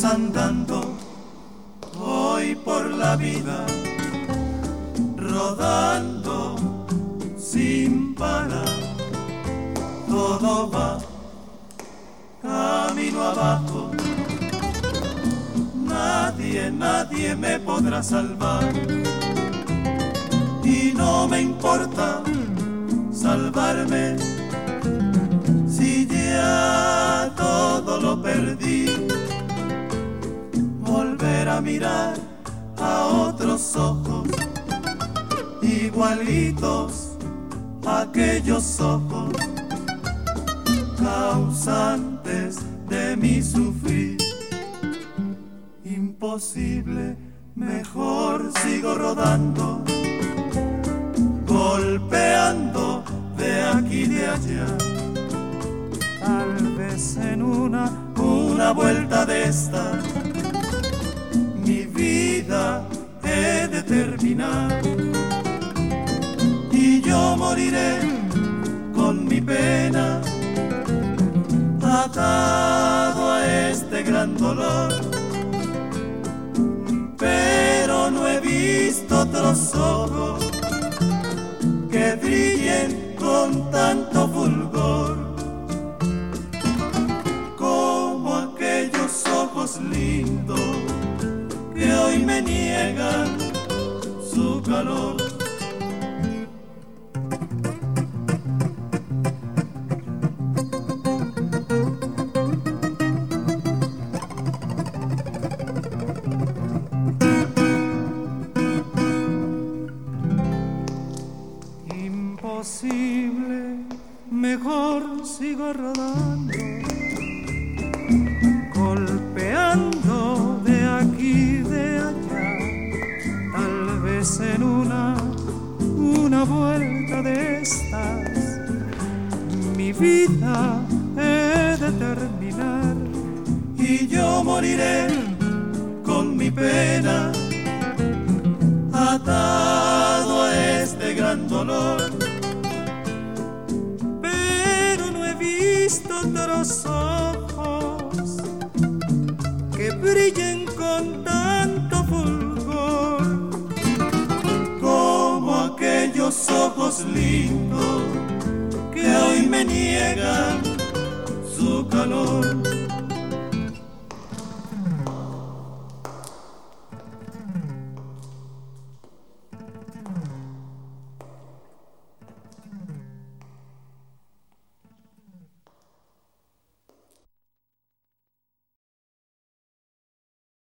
andando voy por la vida, rodando sin parar. Todo va camino abajo, nadie me podrá salvar. Y no me importa salvarme si ya todo lo perdí. Volver a mirar a otros ojos igualitos a aquellos ojos causantes de mi sufrir. Imposible, mejor sigo rodando, golpeando de aquí y de allá. Tal vez en una vuelta de esta mi vida he de terminar, y yo moriré con mi pena atado a este gran dolor. Pero no he visto otros ojos que brillen con tanto fulgor como aquellos ojos lindos que hoy me niegan su calor. Imposible, mejor sigo rodando, golpeando de aquí y de allá. Tal vez en una vuelta de estas mi vida he de terminar, y yo moriré con mi pena atado a este gran dolor. Pero no he visto otros ojos que brillen con tanto fulgor como aquellos ojos lindos que hoy me niegan su calor.